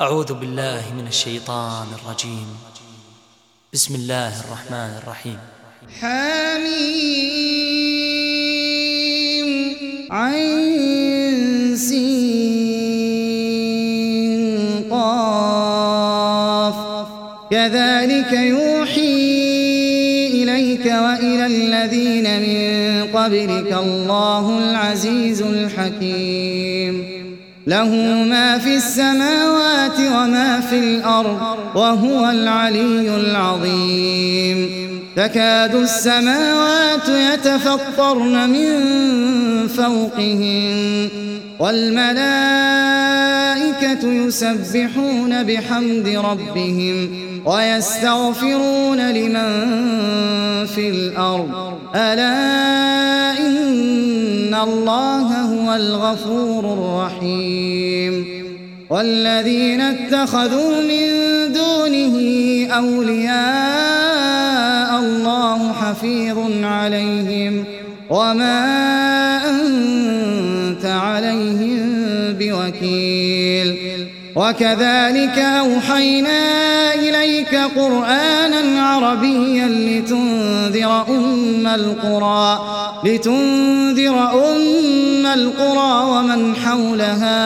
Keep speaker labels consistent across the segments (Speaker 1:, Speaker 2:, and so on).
Speaker 1: أعوذ بالله من الشيطان الرجيم. بسم الله الرحمن الرحيم.
Speaker 2: حميم عين سين قاف كذلك يوحي إليك وإلى الذين من قبلك الله العزيز الحكيم له ما في السماوات وما في الأرض وهو العلي العظيم تكاد السماوات يتفطرن من فوقهن والملائكة يسبحون بحمد ربهم ويستغفرون لمن في الأرض ألا إن الله هو الغفور الرحيم والذين اتخذوا من دونه أولياء الله حفيظ عليهم وما أنت عليهم بوكيل وكذلك أوحينا إليك قرآنا عربيا لتنذر أم القرى ومن حولها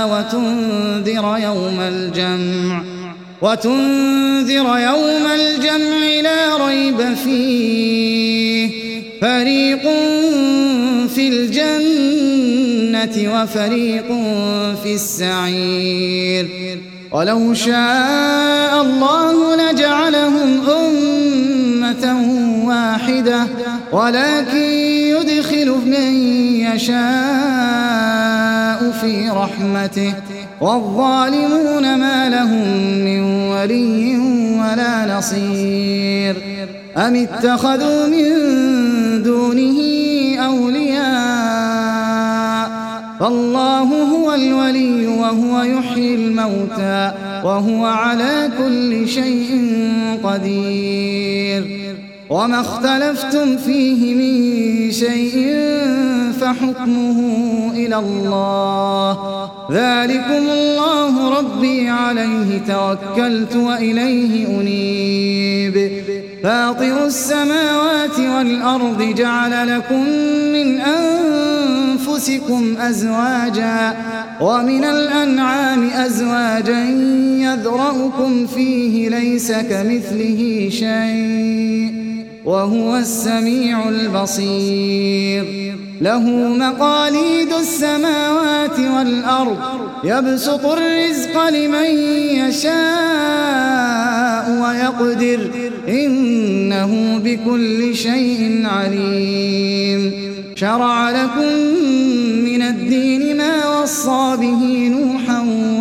Speaker 2: وتنذر يوم الجمع لا ريب فيه فريق في الجنة وفريق في السعير ولو شاء الله لجعلهم أمة واحدة ولكن يدخل من يشاء في رحمته والظالمون ما لهم من ولي ولا نصير أم اتخذوا من دونه أولياء فالله هو الولي وهو يحيي الموتى وهو على كل شيء قدير وما اختلفتم فيه من شيء فحكمه إلى الله ذلكم الله ربي عليه توكلت وإليه أنيب فاطر السماوات والأرض جعل لكم من أنفسكم أزواجا ومن الأنعام أزواجا يذرأكم فيه ليس كمثله شيء وهو السميع البصير له مقاليد السماوات والأرض يبسط الرزق لمن يشاء ويقدر إنه بكل شيء عليم شرع لكم من الدين ما وصى به نوحا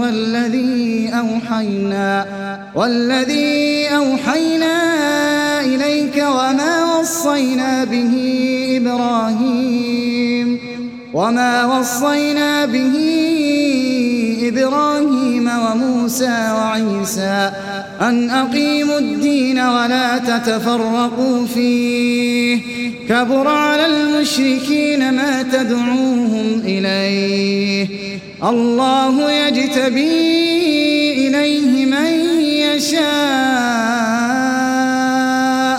Speaker 2: والذي أوحينا إليك وما وصينا به إبراهيم وموسى وعيسى أن أقيموا الدين ولا تتفرقوا فيه كبر على المشركين ما تدعوهم إليه الله يجتبي إليه من يشاء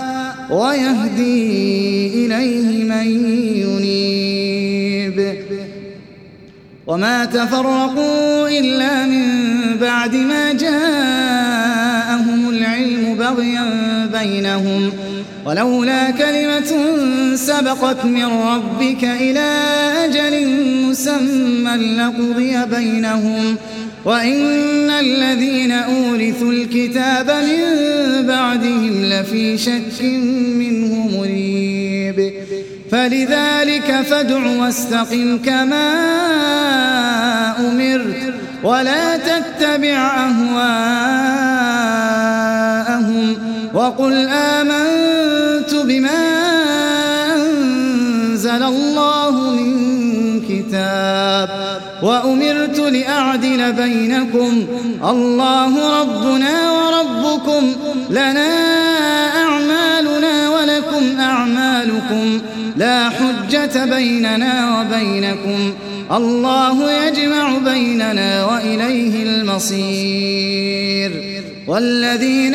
Speaker 2: ويهدي إليه من ينيب وما تفرقوا إلا من بعد ما جاءهم العلم بغيا بينهم ولولا كلمة سبقت من ربك إلى أجل مسمى لقضي بينهم وإن الذين أورثوا الكتاب من بعدهم لفي شك منه مريب فلذلك فادع واستقم كما أمرت ولا تتبع أهواءهم وقل آمنت بما أنزل الله من كتاب وأمرت لأعدل بينكم الله ربنا وربكم لنا أعمالنا ولكم أعمالكم لا حجة بيننا وبينكم الله يجمع بيننا وإليه المصير والذين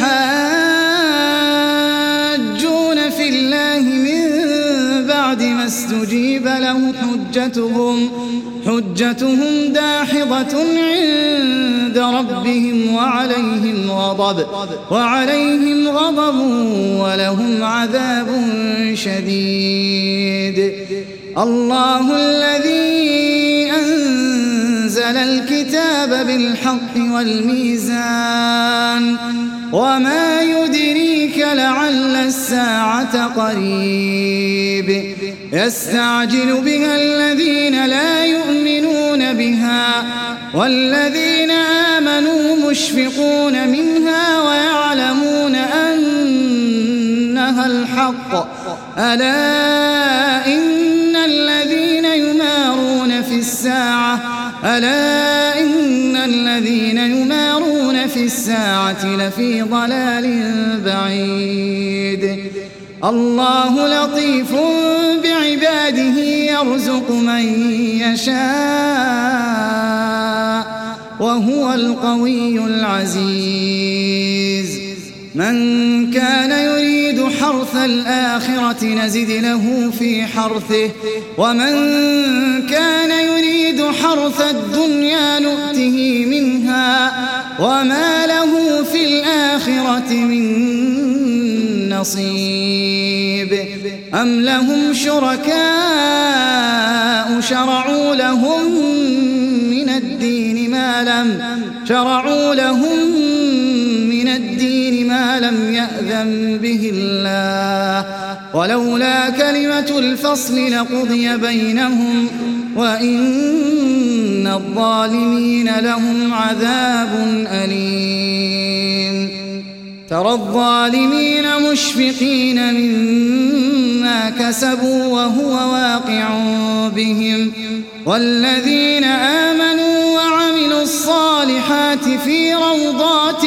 Speaker 2: يحاجون في الله من بعد ما استجيب له حجتهم داحضة عند ربهم وعليهم غضب ولهم عذاب شديد. الله الذي أنزل الكتاب بالحق والميزان وما يدريك لعل الساعة قريب يستعجل بها الذين لا يؤمنون بها والذين آمنوا مشفقون منها ويعلمون أنها الحق ألا إن الذين يمارون في الساعة لفي ضلال بعيد. الله لطيف بعباده يرزق من يشاء وهو القوي العزيز. من كان يريد حرث الآخرة نزد له في حرثه ومن كان يريد حرث الدنيا نؤته منها وما له في الآخرة من نصيب. أم لهم شركاء شرعوا لهم من الدين ما لم يأذن به الله ولولا كلمة الفصل لقضي بينهم وإن الظالمين لهم عذاب أليم. ترى الظالمين مشفقين مما كسبوا وهو واقع بهم والذين آمنوا وعملوا الصالحات في روضات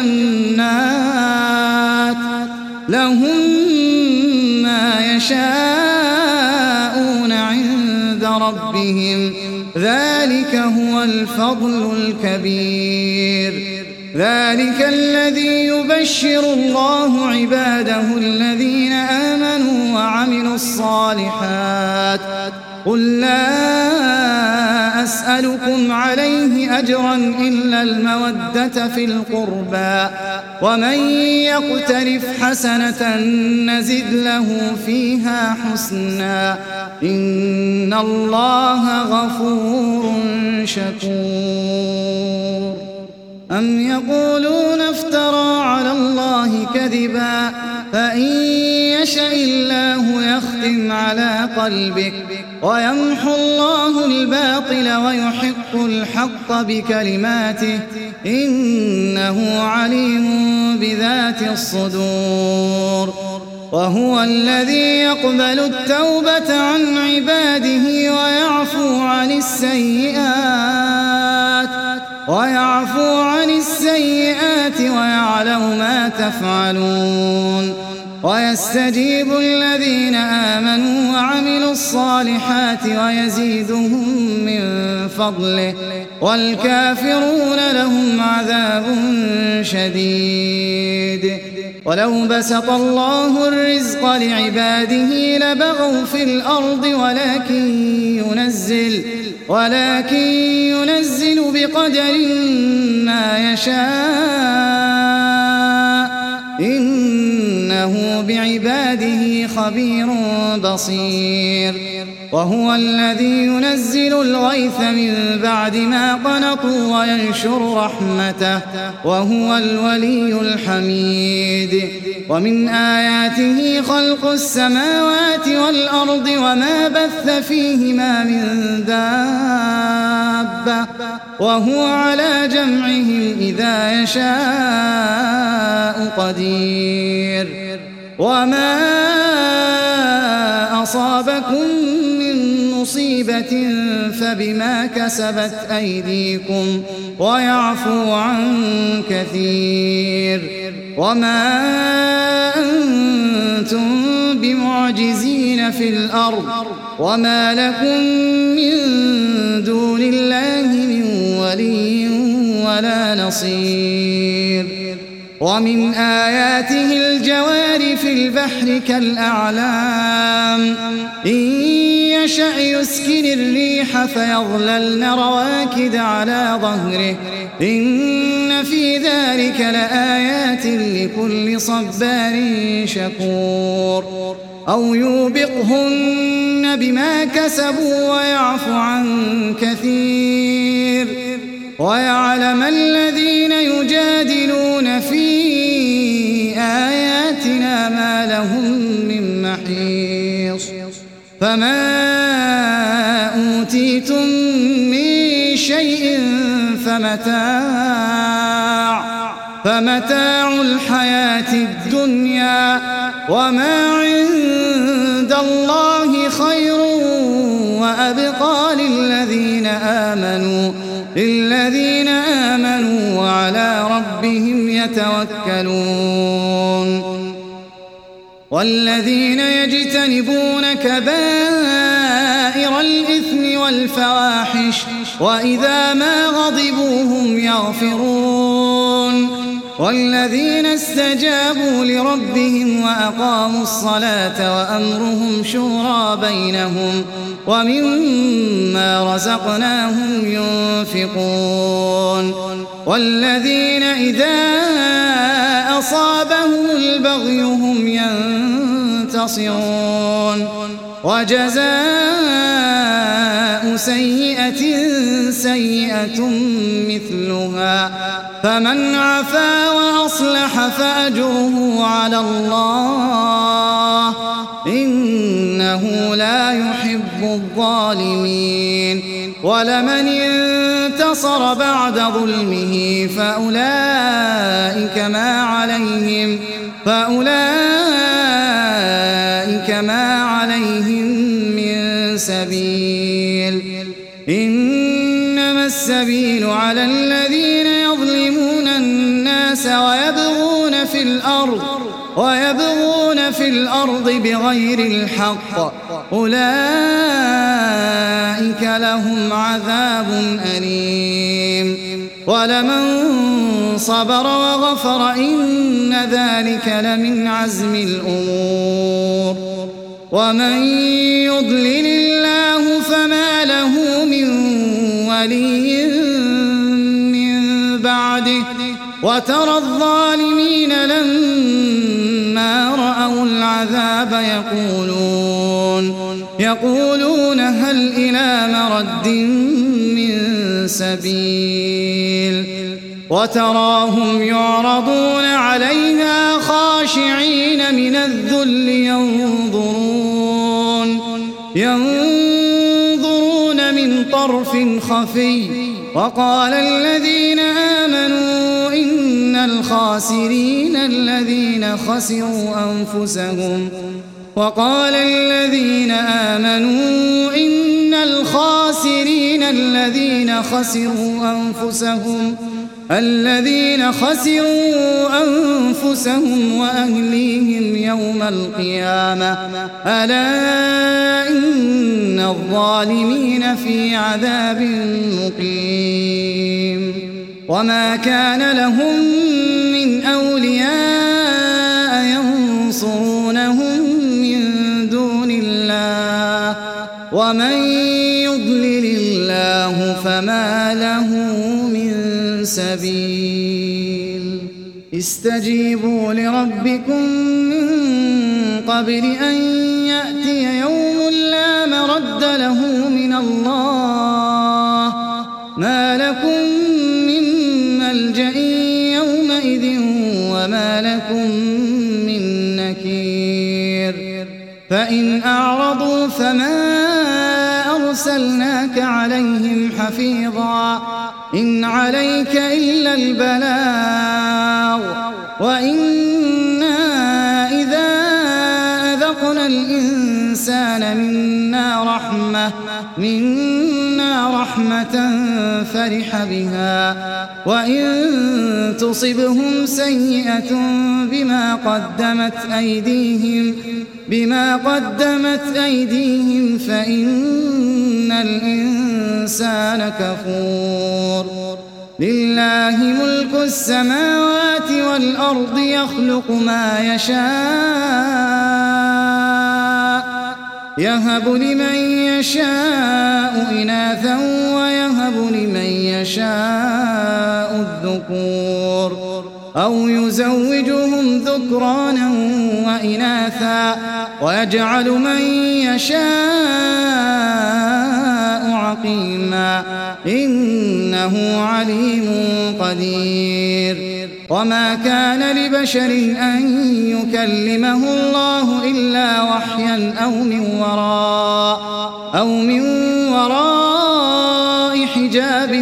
Speaker 2: الجنات لهم ما يشاءون عند ربهم ذلك هو الفضل الكبير. ذلك الذي يبشر الله عباده الذين آمنوا وعملوا الصالحات قل لا أسألكم عليه أجرا إلا المودة في القربى ومن يقترف حسنة نزد له فيها حسنا إن الله غفور شكور. أم يقولون افترى على الله كذبا فإن يشأ الله يختم على قلبك ويمحو الله الباطل ويحق الحق بكلماته إنه عليم بذات الصدور. وهو الذي يقبل التوبة عن عباده ويعفو عن السيئات ويعلم ما تفعلون ويستجيب الذين آمنوا وعملوا الصالحات ويزيدهم من فضله والكافرون لهم عذاب شديد. ولو بسط الله الرزق لعباده لبغوا في الأرض ولكن ينزل بقدر ما يشاء إنه بعباده خبير بصير. وهو الذي ينزل الغيث من بعد ما قنطوا وينشر رحمته وهو الولي الحميد. ومن آياته خلق السماوات والأرض وما بث فيهما من دابة وهو على جمعهم إذا يشاء قدير. وما أصابكم من مصيبة فبما كسبت أيديكم ويعفو عن كثير. وما أنتم بمعجزين في الأرض وما لكم من دون الله من ولي ولا نصير. ومن آياته الجوار في البحر كالأعلام إن يشأ يسكن الريح فيظللن رواكد على ظهره إن في ذلك لآيات لكل صبار شكور. أو يوبقهن بما كسبوا ويعفو عن كثير ويعلم الذين يجادلون في آياتنا ما لهم من محيص. فما أوتيتم من شيء فمتاع الحياة الدنيا وما عند الله خير وأبقى للذين آمنوا وعلى ربهم يتوكلون. والذين يجتنبون كبائر الإثم والفواحش وإذا ما غضبوا هم يغفرون. والذين استجابوا لربهم وأقاموا الصلاة وأمرهم شورى بينهم ومما رزقناهم ينفقون. والذين إذا أصابهم البغي هم ينتصرون. وجزاء سيئة سيئة مثلها فمن عفا وأصلح فأجره على الله إنه لا يحب الظالمين. ولمن انتصر بعد ظلمه فأولئك ما عليهم من سبيل. إنما السبيل على الذين يظلمون الناس ويبغون في الأرض بغير الحق أولئك لهم عذاب أليم. ولمن صبر وغفر إن ذلك لمن عزم الأمور. ومن يضلل الله فما له من ولي من بعده. وترى الظالمين لما رأوا العذاب يقولون هل إلى مرد من سبيل. وتراهم يعرضون عليها خاشعين من الذل ينظرون من طرف خفي. وقال الذين آمنوا إن الخاسرين الذين خسروا أنفسهم وأهليهم يوم القيامة ألا إن الظالمين في عذاب مقيم. وما كان لهم من أولياء ينصرونهم من دون الله ومن يضلل الله فما له من سبيل. استجيبوا لربكم من قبل أن يأتي يوم لا مرد له من الله ما لكم من ملجأ يومئذ وما لكم من نكير. فإن أعرضوا فما أرسلناك عليهم حفيظا إن عليك إلا البلاغ وإنا إذا أذقنا الإنسان منا رحمة فرح بها وإن تصبهم سيئة بما قدمت أيديهم فإن الإنسان كفور. لله ملك السماوات والأرض يخلق ما يشاء يهب لمن يشاء إناثا ويهب لمن يشاء الذكور أو يزوجهم ذكرانا وإناثا ويجعل من يشاء عقيما إنه عليم قدير وما كان لبشر أن يكلمه الله إلا وحيا أو من وراء حجاب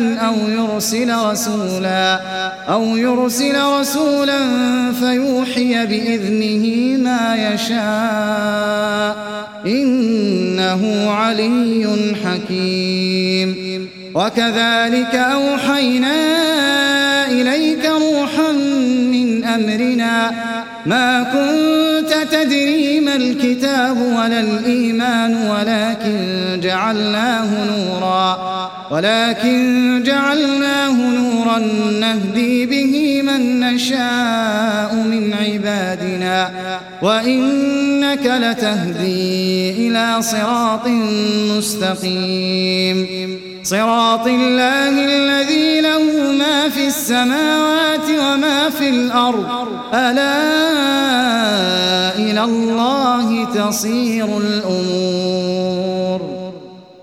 Speaker 2: أو يرسل رسولا فيوحي بإذنه ما يشاء إنه علي حكيم وكذلك أوحينا إليك روحا من أمرنا ما كنت تدري ما الكتاب ولا الإيمان ولكن جعلناه نورا نهدي به من نشاء من عبادنا وإنك لتهدي إلى صراط مستقيم صراط الله الذي له ما في السماوات وما في الأرض ألا إلى الله تصير الأمور